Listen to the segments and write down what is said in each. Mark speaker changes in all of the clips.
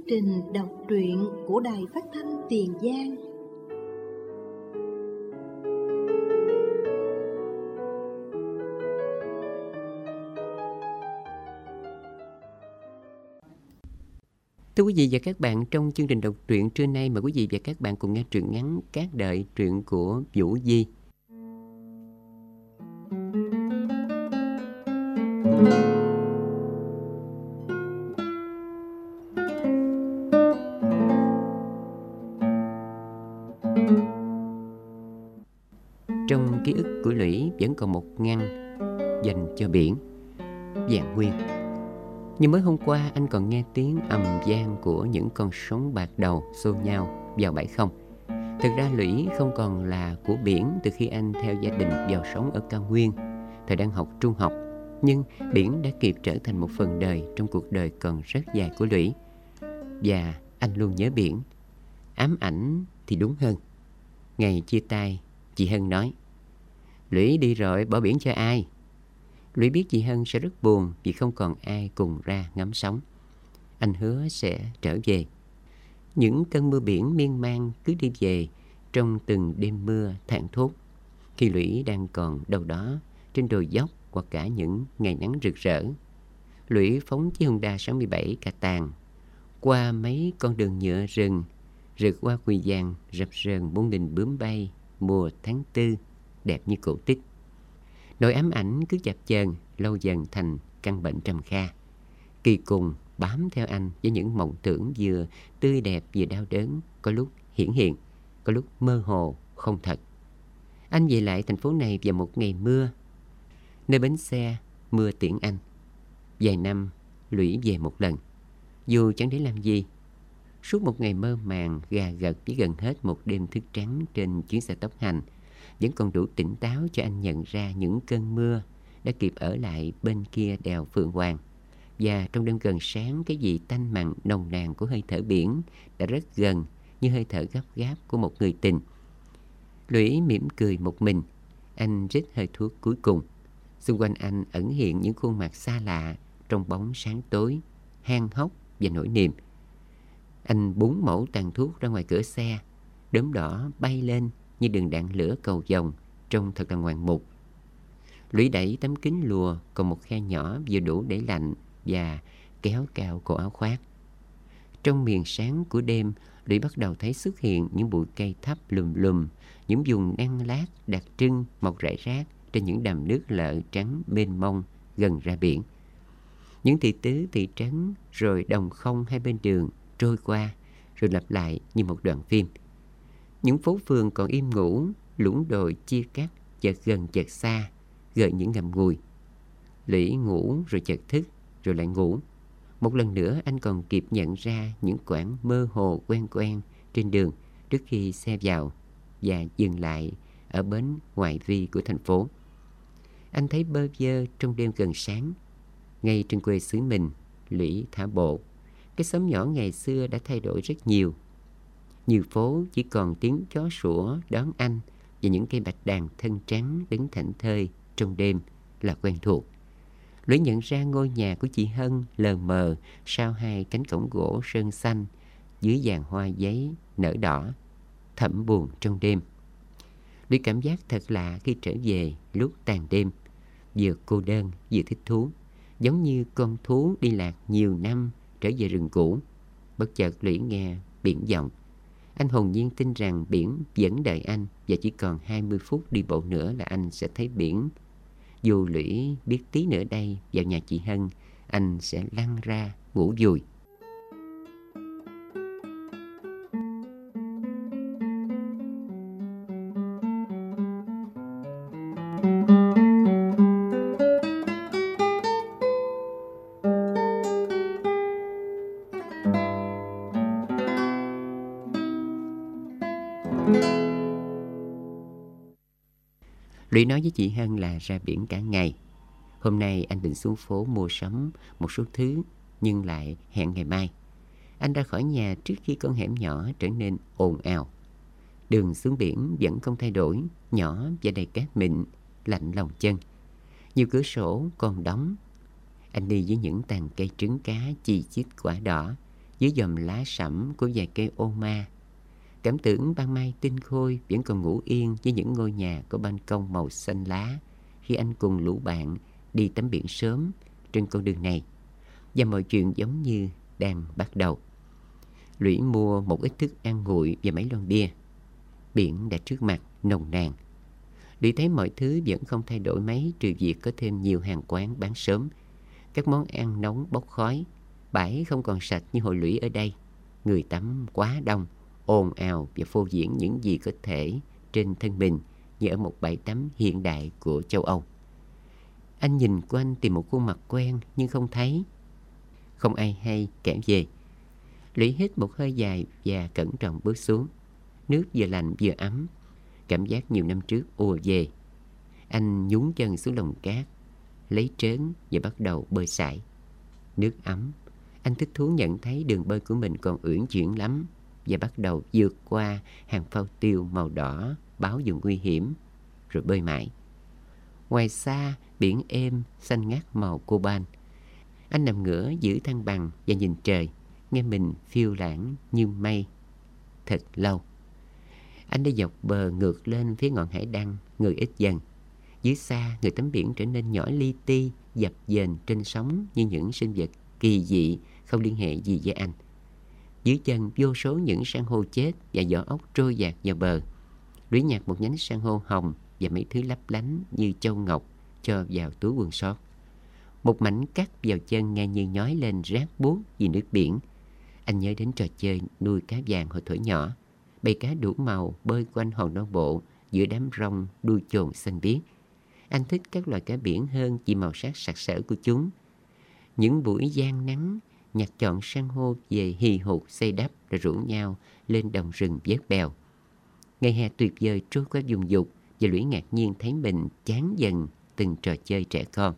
Speaker 1: trình đọc truyện của Đài Phát thanh Tiền Giang.
Speaker 2: Thưa quý vị và các bạn, trong chương trình đọc truyện trưa nay mời quý vị và các bạn cùng nghe truyện ngắn Cát Đợi, truyện của Vũ Di. Trong ký ức của Lũy vẫn còn một ngăn dành cho biển, Vạn Nguyên. Nhưng mới hôm qua anh còn nghe tiếng ầm vang của những con sóng bạc đầu xô nhau vào bãi không. Thực ra Lũy không còn là của biển từ khi anh theo gia đình vào sống ở cao nguyên, thời đang học trung học. Nhưng biển đã kịp trở thành một phần đời trong cuộc đời còn rất dài của Lũy. Và anh luôn nhớ biển. Ám ảnh thì đúng hơn. Ngày chia tay, chị Hân nói: Lũy đi rồi, bỏ biển cho ai? Lũy biết chị Hân sẽ rất buồn vì không còn ai cùng ra ngắm sóng. Anh hứa sẽ trở về. Những cơn mưa biển miên man cứ đi về trong từng đêm mưa thảng thốt, khi Lũy đang còn đâu đó trên đồi dốc hoặc cả những ngày nắng rực rỡ. Lũy phóng chiếc Honda 67 cà tàng qua mấy con đường nhựa rừng, rượt qua quỳ vàng rập rờn muôn đình bướm bay mùa tháng tư đẹp như cổ tích. Nỗi ám ảnh cứ chập chờn lâu dần thành căn bệnh trầm kha, kỳ cùng bám theo anh với những mộng tưởng vừa tươi đẹp vừa đau đớn, có lúc hiển hiện, có lúc mơ hồ không thật. Anh về lại thành phố này vào một ngày mưa. Nơi bến xe mưa tiễn anh. Vài năm Lũy về một lần, dù chẳng để làm gì. Suốt một ngày mơ màng gà gật với gần hết một đêm thức trắng trên chuyến xe tốc hành vẫn còn đủ tỉnh táo cho anh nhận ra những cơn mưa đã kịp ở lại bên kia đèo Phượng Hoàng. Và trong đêm gần sáng, cái vị tanh mặn nồng nàn của hơi thở biển đã rất gần như hơi thở gấp gáp của một người tình. Lũy mỉm cười một mình. Anh rít hơi thuốc cuối cùng. Xung quanh anh ẩn hiện những khuôn mặt xa lạ trong bóng sáng tối, han hốc và nỗi niềm. Anh búng mẩu tàn thuốc ra ngoài cửa xe. Đốm đỏ bay lên như đường đạn lửa cầu vồng, trông thật là ngoạn mục. Lũy đẩy tấm kính lùa còn một khe nhỏ vừa đủ để lạnh và kéo cao cổ áo khoác. Trong miền sáng của đêm, Lũy bắt đầu thấy xuất hiện những bụi cây thấp lùm lùm, những vùng nang lát đặc trưng mọc rải rác trên những đầm nước lợ trắng mênh mông gần ra biển. Những thị tứ thị trấn rồi đồng không hai bên đường trôi qua rồi lặp lại như một đoạn phim. Những phố phường còn im ngủ, lũng đồi chia cắt chợt gần chợt xa, gợi những ngậm ngùi. Lũy ngủ rồi chợt thức, rồi lại ngủ. Một lần nữa anh còn kịp nhận ra những quãng mơ hồ quen quen trên đường trước khi xe vào và dừng lại ở bến ngoại vi của thành phố. Anh thấy bơ vơ trong đêm gần sáng. Ngay trên quê xứ mình, Lũy thả bộ. Cái xóm nhỏ ngày xưa đã thay đổi rất nhiều. Nhiều phố chỉ còn tiếng chó sủa đón anh và những cây bạch đàn thân trắng đứng thảnh thơi trong đêm là quen thuộc. Lũy nhận ra ngôi nhà của chị Hân lờ mờ sau hai cánh cổng gỗ sơn xanh dưới dàn hoa giấy nở đỏ, thẫm buồn trong đêm. Lũy cảm giác thật lạ khi trở về lúc tàn đêm, vừa cô đơn vừa thích thú, giống như con thú đi lạc nhiều năm trở về rừng cũ. Bất chợt Lũy nghe biển vọng. Anh hồn nhiên tin rằng biển vẫn đợi anh và chỉ còn 20 phút đi bộ nữa là anh sẽ thấy biển. Dù Lũy biết tí nữa đây vào nhà chị Hân, anh sẽ lăn ra ngủ vùi. Lũy nói với chị Hân là ra biển cả ngày. Hôm nay anh định xuống phố mua sắm một số thứ, nhưng lại hẹn ngày mai. Anh ra khỏi nhà trước khi con hẻm nhỏ trở nên ồn ào. Đường xuống biển vẫn không thay đổi, nhỏ và đầy cát mịn, lạnh lòng chân. Nhiều cửa sổ còn đóng. Anh đi với những tàn cây trứng cá chi chít quả đỏ, Dưới chòm lá sẫm của vài cây ô ma, cảm tưởng ban mai tinh khôi vẫn còn ngủ yên với những ngôi nhà có ban công màu xanh lá khi anh cùng lũ bạn đi tắm biển sớm trên con đường này. Và mọi chuyện giống như đang bắt đầu. Lũy mua một ít thức ăn nguội và mấy lon bia. Biển đã trước mặt nồng nàn. Lũy thấy mọi thứ vẫn không thay đổi mấy, trừ việc có thêm nhiều hàng quán bán sớm. Các món ăn nóng bốc khói. Bãi không còn sạch như hồi Lũy ở đây. Người tắm quá đông, ồn ào và phô diễn những gì có thể trên thân mình như ở một bãi tắm hiện đại của châu Âu. Anh nhìn quanh tìm một khuôn mặt quen nhưng không thấy. Không ai hay kể về. Lũy hít một hơi dài và cẩn trọng bước xuống. Nước vừa lạnh vừa ấm. Cảm giác nhiều năm trước ùa về. Anh nhún chân xuống lồng cát, lấy trớn và bắt đầu bơi sải. Nước ấm. Anh thích thú nhận thấy đường bơi của mình còn uyển chuyển lắm và bắt đầu vượt qua hàng phao tiêu màu đỏ báo vùng nguy hiểm, rồi bơi mãi. Ngoài xa, biển êm, xanh ngắt màu coban. Anh nằm ngửa giữ thăng bằng và nhìn trời, nghe mình phiêu lãng như mây. Thật lâu. Anh đã dọc bờ ngược lên phía ngọn hải đăng, người ít dần. Dưới xa, người tắm biển trở nên nhỏ li ti, dập dềnh trên sóng như những sinh vật kỳ dị không liên hệ gì với anh. Dưới chân vô số những san hô chết và vỏ ốc trôi dạt vào bờ. Lũy nhặt một nhánh san hô hồng và mấy thứ lấp lánh như châu ngọc cho vào túi quần sót. Một mảnh cắt vào chân nghe như nhói lên rát buốt vì nước biển. Anh nhớ đến trò chơi nuôi cá vàng hồi thuở nhỏ. Bầy cá đủ màu bơi quanh hòn non bộ giữa đám rong đuôi chồn xanh biếc. Anh thích các loài cá biển hơn vì màu sắc sặc sỡ của chúng. Những buổi giăng nắng, nhặt chọn san hô về hì hục xây đắp rồi rủ nhau lên đồng rừng vớt bèo. Ngày hè tuyệt vời trôi qua vùng dục và Lũy ngạc nhiên thấy mình chán dần từng trò chơi trẻ con.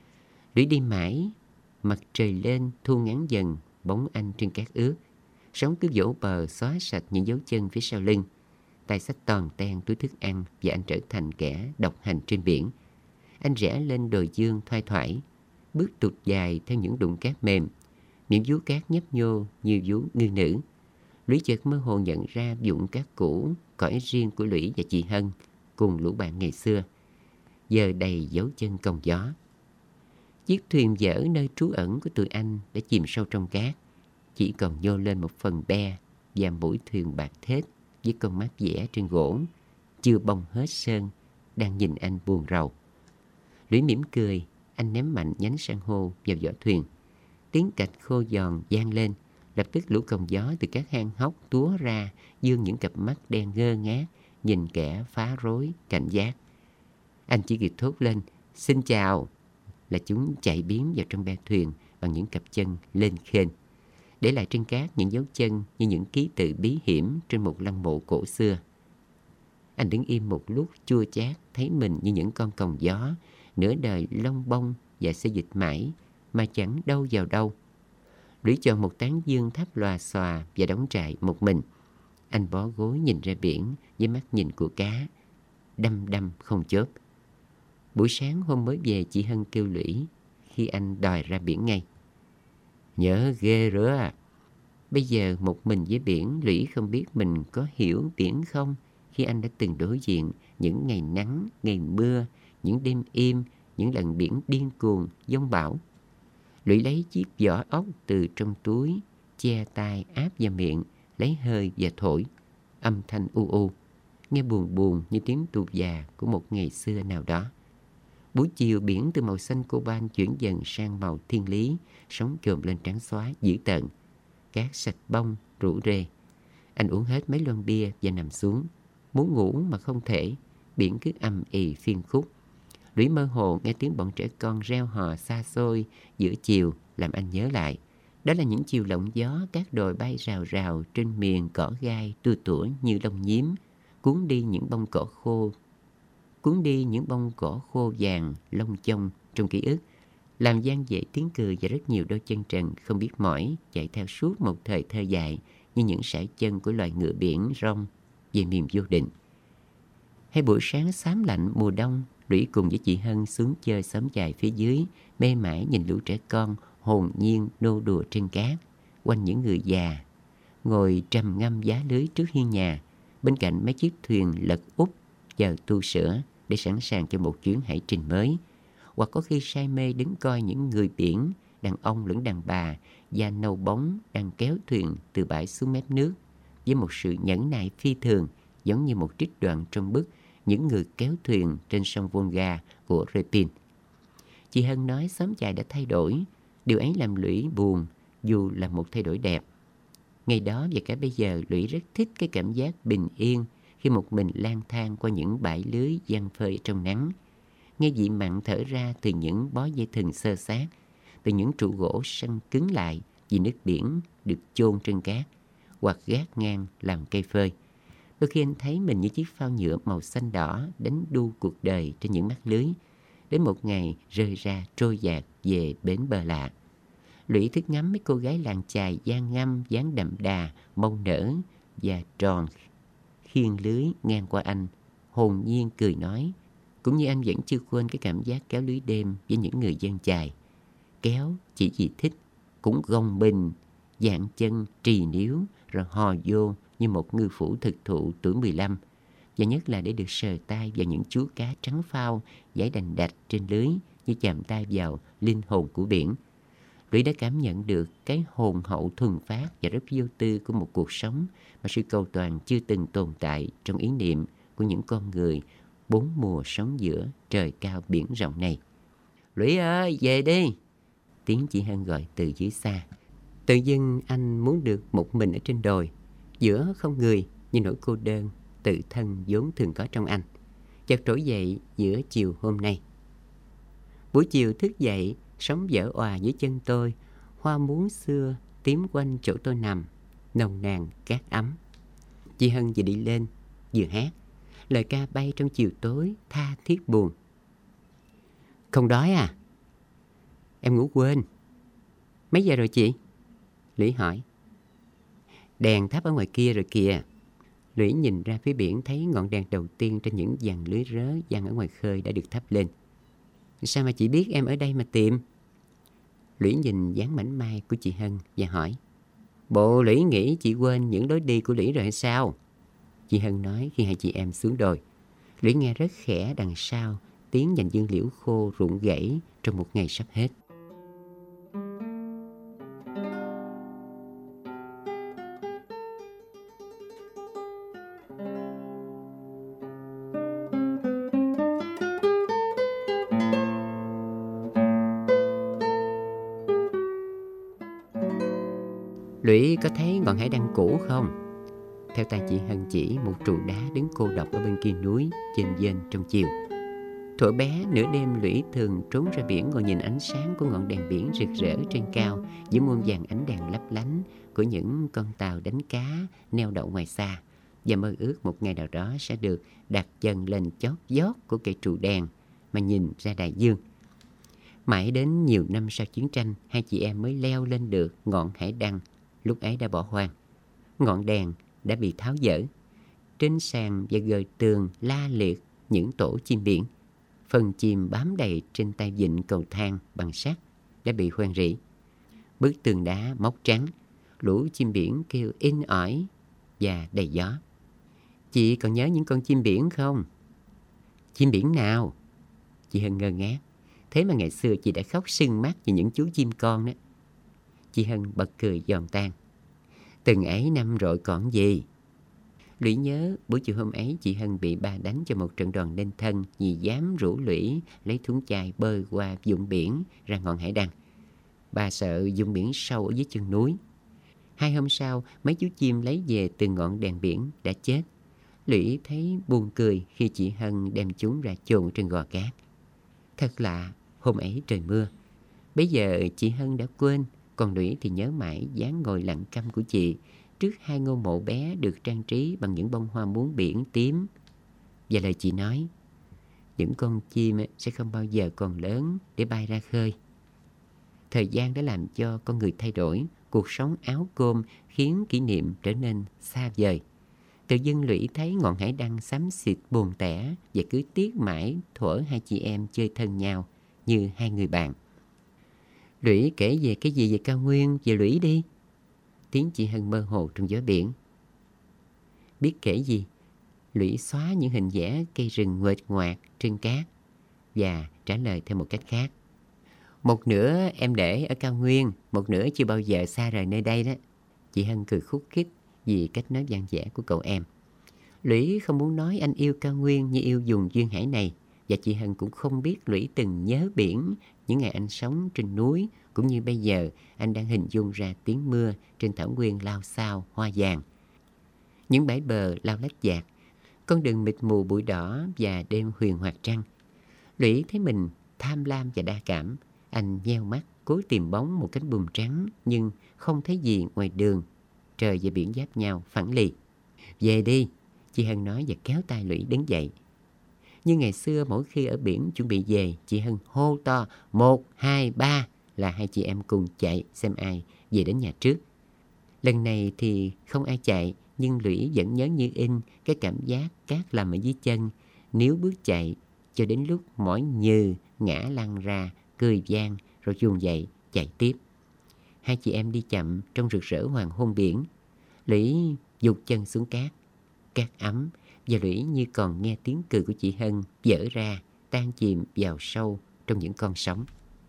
Speaker 2: Lũy đi mãi, mặt trời lên thu ngắn dần bóng anh trên cát ướt. Sóng cứ vỗ bờ xóa sạch những dấu chân phía sau lưng. Tay xách toàn ten túi thức ăn và anh trở thành kẻ độc hành trên biển. Anh rẽ lên đồi dương thoai thoải, bước tụt dài theo những đụng cát mềm. Những vú cát nhấp nhô như vú ngư nữ. Lũy chợt mơ hồ nhận ra vụn cát cũ, cõi riêng của Lũy và chị Hân cùng lũ bạn ngày xưa, giờ đầy dấu chân cong gió. Chiếc thuyền dở nơi trú ẩn của tụi anh đã chìm sâu trong cát. Chỉ còn nhô lên một phần be và mũi thuyền bạc thết với con mắt vẽ trên gỗ, chưa bong hết sơn, đang nhìn anh buồn rầu. Lũy mỉm cười, anh ném mạnh nhánh san hô vào vỏ thuyền. Tiếng cạch khô giòn vang lên, lập tức lũ còng gió từ các hang hốc túa ra, dương những cặp mắt đen ngơ ngác, nhìn kẻ phá rối, cảnh giác. Anh chỉ kịp thốt lên, "Xin chào", là chúng chạy biến vào trong be thuyền bằng những cặp chân lên khênh, để lại trên cát những dấu chân như những ký tự bí hiểm trên một lăng mộ cổ xưa. Anh đứng im một lúc chua chát, thấy mình như những con còng gió, nửa đời lông bông và xê dịch mãi mà chẳng đâu vào đâu. Lũy chọn một tán dương thấp lòa xòa và đóng trại một mình. Anh bó gối nhìn ra biển với mắt nhìn của cá, đăm đăm không chớp. Buổi sáng hôm mới về, chị Hân kêu Lũy khi anh đòi ra biển ngay. "Nhớ ghê rứa à." Bây giờ một mình với biển, Lũy không biết mình có hiểu biển không khi anh đã từng đối diện những ngày nắng, ngày mưa, những đêm im, những lần biển điên cuồng, giông bão. Lũy lấy chiếc vỏ ốc từ trong túi, che tai áp vào miệng, lấy hơi và thổi. Âm thanh u u, nghe buồn buồn như tiếng tù già của một ngày xưa nào đó. Buổi chiều, biển từ màu xanh coban chuyển dần sang màu thiên lý, sóng chồm lên trắng xóa dữ tợn. Cát sạch bông, rủ rê. Anh uống hết mấy lon bia và nằm xuống. Muốn ngủ mà không thể, biển cứ ầm ì phiên khúc. Lũy mơ hồ nghe tiếng bọn trẻ con reo hò xa xôi giữa chiều, làm anh nhớ lại. Đó là những chiều lộng gió, các đồi bay rào rào trên miền cỏ gai tua tủa như lông nhím, cuốn đi những bông cỏ khô vàng lông chông trong ký ức, làm vang dậy tiếng cười và rất nhiều đôi chân trần không biết mỏi chạy theo suốt một thời thơ dại như những sải chân của loài ngựa biển rong về miền vô định. Hay buổi sáng xám lạnh mùa đông, Lũy cùng với chị Hân xuống chơi xóm chài phía dưới, mê mải nhìn lũ trẻ con hồn nhiên nô đùa trên cát, quanh những người già, ngồi trầm ngâm giá lưới trước hiên nhà, bên cạnh mấy chiếc thuyền lật úp chờ tu sửa để sẵn sàng cho một chuyến hải trình mới. Hoặc có khi say mê đứng coi những người biển, đàn ông lẫn đàn bà, da nâu bóng đang kéo thuyền từ bãi xuống mép nước với một sự nhẫn nại phi thường, giống như một trích đoạn trong bức Những người kéo thuyền trên sông Volga của Repin. Chị Hân nói xóm chài đã thay đổi. Điều ấy làm Lũy buồn, dù là một thay đổi đẹp. Ngày đó và cả bây giờ, Lũy rất thích cái cảm giác bình yên khi một mình lang thang qua những bãi lưới giăng phơi trong nắng, nghe vị mặn thở ra từ những bó dây thừng xơ xác, từ những trụ gỗ săn cứng lại vì nước biển được chôn trên cát hoặc gác ngang làm cây phơi. Đôi khi anh thấy mình như chiếc phao nhựa màu xanh đỏ đánh đu cuộc đời trên những mắt lưới, đến một ngày rơi ra trôi dạt về bến bờ lạ. Lũy thích ngắm mấy cô gái làng chài da ngăm, dáng đậm đà, mông nở và tròn khiêng lưới ngang qua anh, hồn nhiên cười nói. Cũng như anh vẫn chưa quên cái cảm giác kéo lưới đêm với những người dân chài. Kéo chỉ vì thích, cũng gồng bình, dạng chân, trì níu, rồi hò vô như một ngư phủ thực thụ tuổi 15. Và nhất là để được sờ tay vào những chú cá trắng phao dải đành đạch trên lưới, như chạm tay vào linh hồn của biển. Lũy đã cảm nhận được cái hồn hậu thuần phát và rất vô tư của một cuộc sống mà sự cầu toàn chưa từng tồn tại trong ý niệm của những con người 4 mùa sống giữa trời cao biển rộng này. Lũy ơi, về đi! Tiếng chị Hân gọi từ dưới xa. Tự dưng anh muốn được một mình ở trên đồi, giữa không người, như nỗi cô đơn tự thân vốn thường có trong anh, chợt trỗi dậy giữa chiều hôm nay. Buổi chiều thức dậy, sóng vỡ òa dưới chân tôi, hoa muống xưa tím quanh chỗ tôi nằm, nồng nàn cát ấm. Chị Hân vừa đi lên vừa hát, lời ca bay trong chiều tối tha thiết buồn. Không đói à? Em ngủ quên. Mấy giờ rồi chị? Lũy hỏi. Đèn thắp ở ngoài kia rồi kìa. Lũy nhìn ra phía biển, thấy ngọn đèn đầu tiên trên những dàn lưới rớ giăng ở ngoài khơi đã được thắp lên. Sao mà chị biết em ở đây mà tìm? Lũy nhìn dáng mảnh mai của chị Hân và hỏi. Bộ Lũy nghĩ chị quên những lối đi của Lũy rồi hay sao? Chị Hân nói khi hai chị em xuống đồi. Lũy nghe rất khẽ đằng sau tiếng nhành dương liễu khô rụng gãy trong một ngày sắp hết. Lũy có thấy ngọn hải đăng cũ không? Theo tay chị Hân chỉ một trụ đá đứng cô độc ở bên kia núi, chênh vênh trong chiều. Thuở bé, nửa đêm Lũy thường trốn ra biển ngồi nhìn ánh sáng của ngọn đèn biển rực rỡ trên cao giữa muôn vàn ánh đèn lấp lánh của những con tàu đánh cá neo đậu ngoài xa, và mơ ước một ngày nào đó sẽ được đặt chân lên chót vót của cây trụ đèn mà nhìn ra đại dương. Mãi đến nhiều năm sau chiến tranh, hai chị em mới leo lên được ngọn hải đăng, lúc ấy đã bỏ hoang. Ngọn đèn đã bị tháo dỡ. Trên sàn và gờ tường la liệt những tổ chim biển. Phần chim bám đầy trên tay vịn cầu thang bằng sắt đã bị hoen rỉ. Bức tường đá mốc trắng, lũ chim biển kêu in ỏi và đầy gió. Chị còn nhớ những con chim biển không? Chim biển nào? Chị Hân ngơ ngác. Thế mà ngày xưa chị đã khóc sưng mắt vì những chú chim con đó. Chị Hân bật cười giòn tan. Từng ấy năm rồi còn gì. Lũy nhớ buổi chiều hôm ấy chị Hân bị ba đánh cho một trận đòn nên thân vì dám rủ Lũy lấy thúng chai bơi qua vùng biển ra ngọn hải đăng. Bà sợ vùng biển sâu ở dưới chân núi. 2 hôm sau, mấy chú chim lấy về từ ngọn đèn biển đã chết. Lũy thấy buồn cười khi chị Hân đem chúng ra chôn trên gò cát. Thật lạ, hôm ấy trời mưa. Bây giờ chị Hân đã quên, còn Lũy thì nhớ mãi dáng ngồi lặng câm của chị trước 2 ngôi mộ bé được trang trí bằng những bông hoa muống biển tím. Và lời chị nói, những con chim sẽ không bao giờ còn lớn để bay ra khơi. Thời gian đã làm cho con người thay đổi, cuộc sống áo cơm khiến kỷ niệm trở nên xa vời. Tự dưng Lũy thấy ngọn hải đăng xám xịt buồn tẻ và cứ tiếc mãi thuở hai chị em chơi thân nhau như hai người bạn. Lũy kể về cái gì về cao nguyên, về Lũy đi. Tiếng chị Hân mơ hồ trong gió biển. Biết kể gì? Lũy xóa những hình vẽ cây rừng nguệch ngoạc trên cát và trả lời theo một cách khác. Một nửa em để ở cao nguyên, một nửa chưa bao giờ xa rời nơi đây đó. Chị Hân cười khúc khích vì cách nói dang dở của cậu em. Lũy không muốn nói anh yêu cao nguyên như yêu vùng duyên hải này. Và chị Hân cũng không biết Lũy từng nhớ biển những ngày anh sống trên núi, cũng như bây giờ anh đang hình dung ra tiếng mưa trên thảo nguyên lao xao hoa vàng. Những bãi bờ lao lách vạc, con đường mịt mù bụi đỏ và đêm huyền hoặc trăng. Lũy thấy mình tham lam và đa cảm. Anh nheo mắt cố tìm bóng một cánh buồm trắng, nhưng không thấy gì ngoài đường. Trời và biển giáp nhau phẳng lì. Về đi, chị Hân nói và kéo tay Lũy đứng dậy. Như ngày xưa mỗi khi ở biển chuẩn bị về, chị Hân hô to 1, 2, 3 là hai chị em cùng chạy xem ai về đến nhà trước. Lần này thì không ai chạy, nhưng Lũy vẫn nhớ như in cái cảm giác cát làm ở dưới chân. Nếu bước chạy cho đến lúc mỏi nhừ ngã lăn ra, cười vang rồi vùng dậy chạy tiếp. Hai chị em đi chậm trong rực rỡ hoàng hôn biển. Lũy vụt chân xuống cát. Cát ấm và Lũy như còn nghe tiếng cười của chị Hân vỡ ra, tan chìm vào sâu trong những con sóng.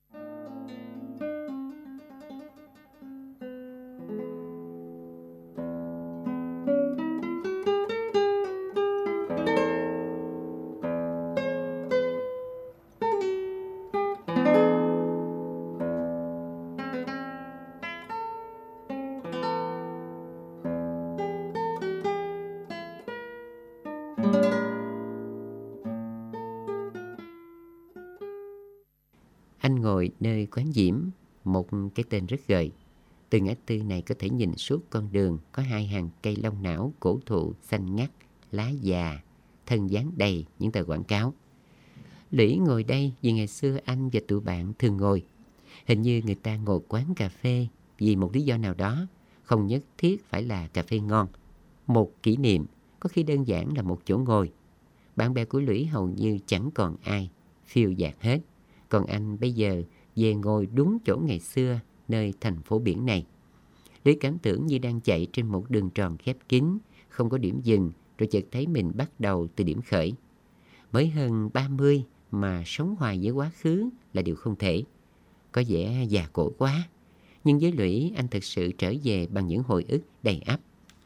Speaker 2: Anh ngồi nơi quán Diễm, một cái tên rất gợi. Từ ngã tư này có thể nhìn suốt con đường có hai hàng cây long não cổ thụ xanh ngắt, lá già, thân dáng đầy những tờ quảng cáo. Lũy ngồi đây vì ngày xưa anh và tụi bạn thường ngồi. Hình như người ta ngồi quán cà phê vì một lý do nào đó, không nhất thiết phải là cà phê ngon. Một kỷ niệm, có khi đơn giản là một chỗ ngồi. Bạn bè của Lũy hầu như chẳng còn ai, phiêu dạt hết. Còn anh bây giờ về ngồi đúng chỗ ngày xưa nơi thành phố biển này. Lũy cảm tưởng như đang chạy trên một đường tròn khép kín, không có điểm dừng, rồi chợt thấy mình bắt đầu từ điểm khởi. Mới hơn 30 mà sống hoài với quá khứ là điều không thể. Có vẻ già cỗi quá. Nhưng với Lũy, anh thực sự trở về bằng những hồi ức đầy ắp.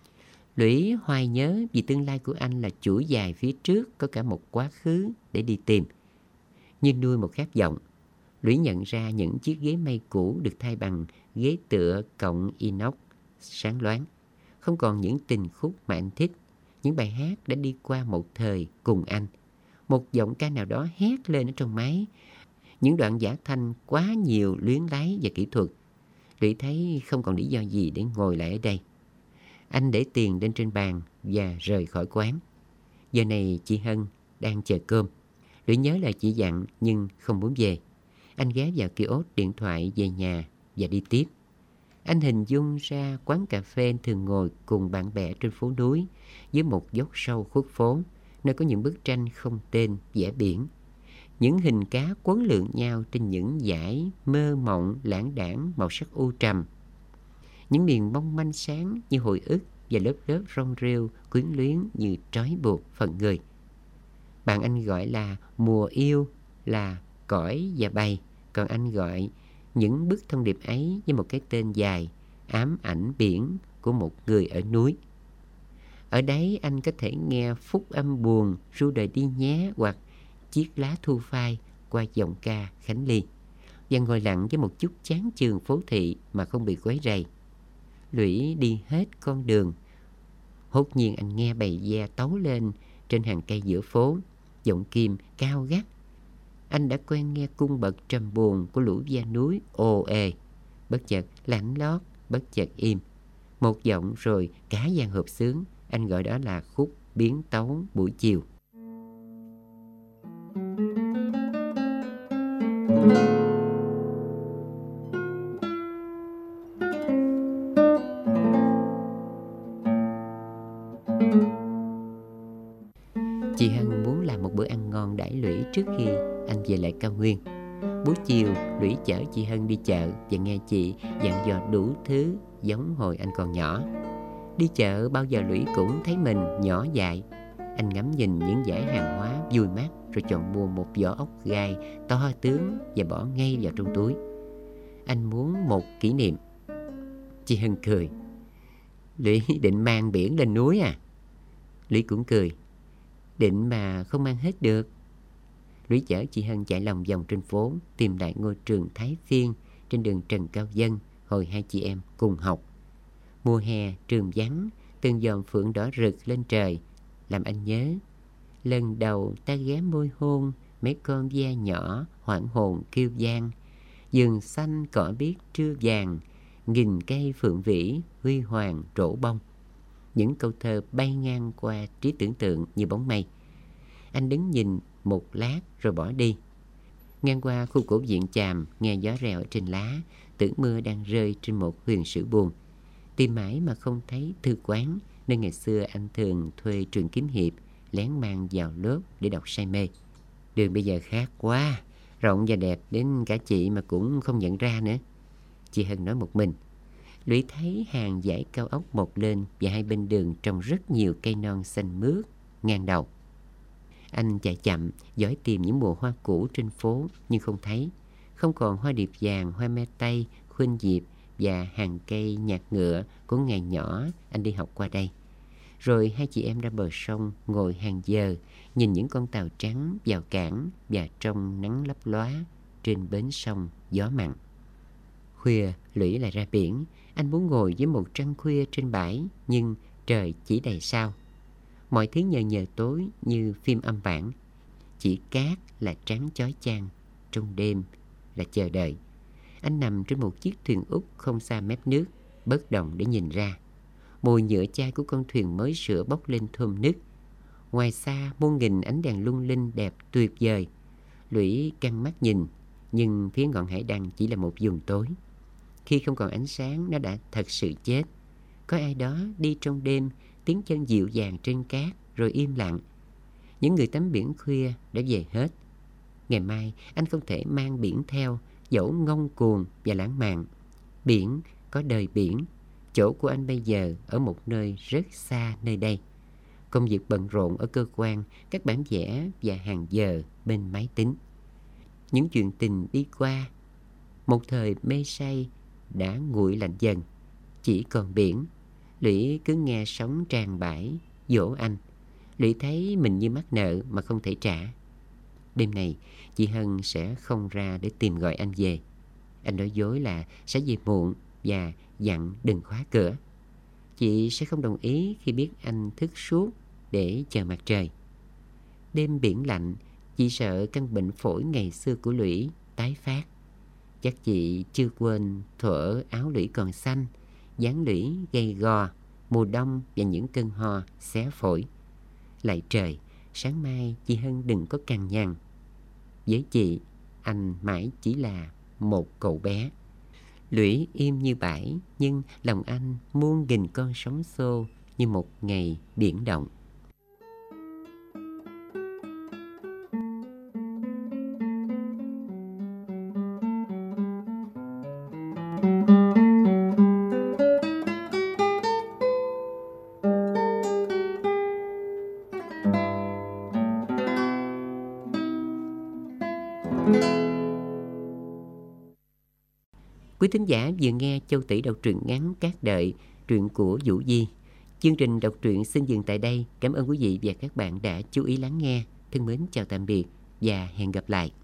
Speaker 2: Lũy hoài nhớ vì tương lai của anh là chuỗi dài phía trước, có cả một quá khứ để đi tìm. Như nuôi một khát vọng, Lũy nhận ra những chiếc ghế mây cũ được thay bằng ghế tựa cọng inox sáng loáng. Không còn những tình khúc mà anh thích, những bài hát đã đi qua một thời cùng anh. Một giọng ca nào đó hét lên ở trong máy, những đoạn giả thanh quá nhiều luyến láy và kỹ thuật. Lũy thấy không còn lý do gì để ngồi lại ở đây. Anh để tiền lên trên bàn và rời khỏi quán. Giờ này chị Hân đang chờ cơm. Lũy nhớ là chị dặn nhưng không muốn về. Anh ghé vào kiosk điện thoại về nhà và đi tiếp. Anh hình dung ra quán cà phê anh thường ngồi cùng bạn bè trên phố núi, dưới một dốc sâu khuất phố, nơi có những bức tranh không tên vẽ biển. Những hình cá quấn lượn nhau trên những dải mơ mộng lãng đãng màu sắc u trầm. Những miền mong manh sáng như hồi ức và lớp lớp rong rêu quyến luyến như trói buộc phần người. Bạn anh gọi là mùa yêu, là cõi và bay, còn anh gọi những bức thông điệp ấy với một cái tên dài, ám ảnh biển của một người ở núi. Ở đấy anh có thể nghe phúc âm buồn ru đời đi nhé, hoặc chiếc lá thu phai qua giọng ca Khánh Ly, và ngồi lặng với một chút chán chường phố thị mà không bị quấy rầy. Lũy đi hết con đường. Hốt nhiên anh nghe bầy ve tấu lên trên hàng cây giữa phố, giọng kim cao gắt. Anh đã quen nghe cung bậc trầm buồn của lũ ve núi ồ ề. Bất chợt lạnh lót, bất chợt im. Một giọng rồi cả dàn hợp xướng. Anh gọi đó là khúc biến tấu buổi chiều. Chị Hân muốn làm một bữa ăn ngon đãi Lũy trước khi anh về lại cao nguyên. Buổi chiều, Lũy chở chị Hân đi chợ và nghe chị dặn dò đủ thứ giống hồi anh còn nhỏ. Đi chợ bao giờ Lũy cũng thấy mình nhỏ dại. Anh ngắm nhìn những dãy hàng hóa vui mắt rồi chọn mua một vỏ ốc gai to tướng và bỏ ngay vào trong túi. Anh muốn một kỷ niệm. Chị Hân cười. Lũy định mang biển lên núi à? Lũy cũng cười. Định mà không mang hết được. Lũy chở chị Hân chạy lòng vòng trên phố tìm lại ngôi trường Thái Phiên trên đường Trần Cao Dân hồi hai chị em cùng học. Mùa hè trường vắng, từng dòm phượng đỏ rực lên trời làm anh nhớ lần đầu ta ghé môi hôn mấy con ve nhỏ hoảng hồn kêu vang. Vườn xanh cỏ biếc trưa vàng, nghìn cây phượng vĩ huy hoàng trổ bông. Những câu thơ bay ngang qua trí tưởng tượng như bóng mây. Anh đứng nhìn một lát rồi bỏ đi. Ngang qua khu cổ viện Chàm, nghe gió reo ở trên lá, tưởng mưa đang rơi trên một huyền sử buồn. Tìm mãi mà không thấy thư quán, nơi ngày xưa anh thường thuê trường kiếm hiệp, lén mang vào lớp để đọc say mê. Đường bây giờ khác quá, rộng và đẹp đến cả chị mà cũng không nhận ra nữa. Chị Hân nói một mình. Lũy thấy hàng dãy cao ốc mọc lên và hai bên đường trồng rất nhiều cây non xanh mướt ngang đầu. Anh chạy chậm, dõi tìm những mùa hoa cũ trên phố nhưng không thấy. Không còn hoa điệp vàng, hoa me tây, khuynh diệp và hàng cây nhạc ngựa của ngày nhỏ anh đi học qua đây. Rồi hai chị em ra bờ sông ngồi hàng giờ, nhìn những con tàu trắng vào cảng và trong nắng lấp lóa trên bến sông gió mặn. Khuya Lũy lại ra biển. Anh muốn ngồi với một trăng khuya trên bãi, nhưng trời chỉ đầy sao. Mọi thứ nhờ nhờ tối như phim âm bản. Chỉ cát là trắng chói chang, trong đêm là chờ đợi. Anh nằm trên một chiếc thuyền úc không xa mép nước, bất động để nhìn ra. Mùi nhựa chai của con thuyền mới sửa bốc lên thơm nức. Ngoài xa muôn nghìn ánh đèn lung linh đẹp tuyệt vời. Lũy căng mắt nhìn, nhưng phía ngọn hải đăng chỉ là một vùng tối. Khi không còn ánh sáng, nó đã thật sự chết. Có ai đó đi trong đêm, tiếng chân dịu dàng trên cát rồi im lặng. Những người tắm biển khuya đã về hết. Ngày mai anh không thể mang biển theo, dẫu ngông cuồng và lãng mạn. Biển có đời biển. Chỗ của anh bây giờ ở một nơi rất xa nơi đây. Công việc bận rộn ở cơ quan, các bản vẽ và hàng giờ bên máy tính. Những chuyện tình đi qua. Một thời mê say đã nguội lạnh dần. Chỉ còn biển. Lũy cứ nghe sóng tràn bãi dỗ anh. Lũy thấy mình như mắc nợ mà không thể trả. Đêm này chị Hân sẽ không ra để tìm gọi anh về. Anh nói dối là sẽ về muộn và dặn đừng khóa cửa. Chị sẽ không đồng ý khi biết anh thức suốt để chờ mặt trời. Đêm biển lạnh, chị sợ căn bệnh phổi ngày xưa của Lũy tái phát. Chắc chị chưa quên thuở áo Lũy còn xanh, dáng Lũy gầy gò, mùa đông và những cơn ho xé phổi. Lạy trời, sáng mai chị Hân đừng có cằn nhằn. Với chị, anh mãi chỉ là một cậu bé. Lũy im như bãi, nhưng lòng anh muôn nghìn con sóng xô như một ngày biển động. Quý thính giả vừa nghe Châu Tỷ đọc truyện ngắn Cát Đợi, truyện của Vũ Di. Chương trình đọc truyện xin dừng tại đây. Cảm ơn quý vị và các bạn đã chú ý lắng nghe. Thân mến chào tạm biệt và hẹn gặp lại.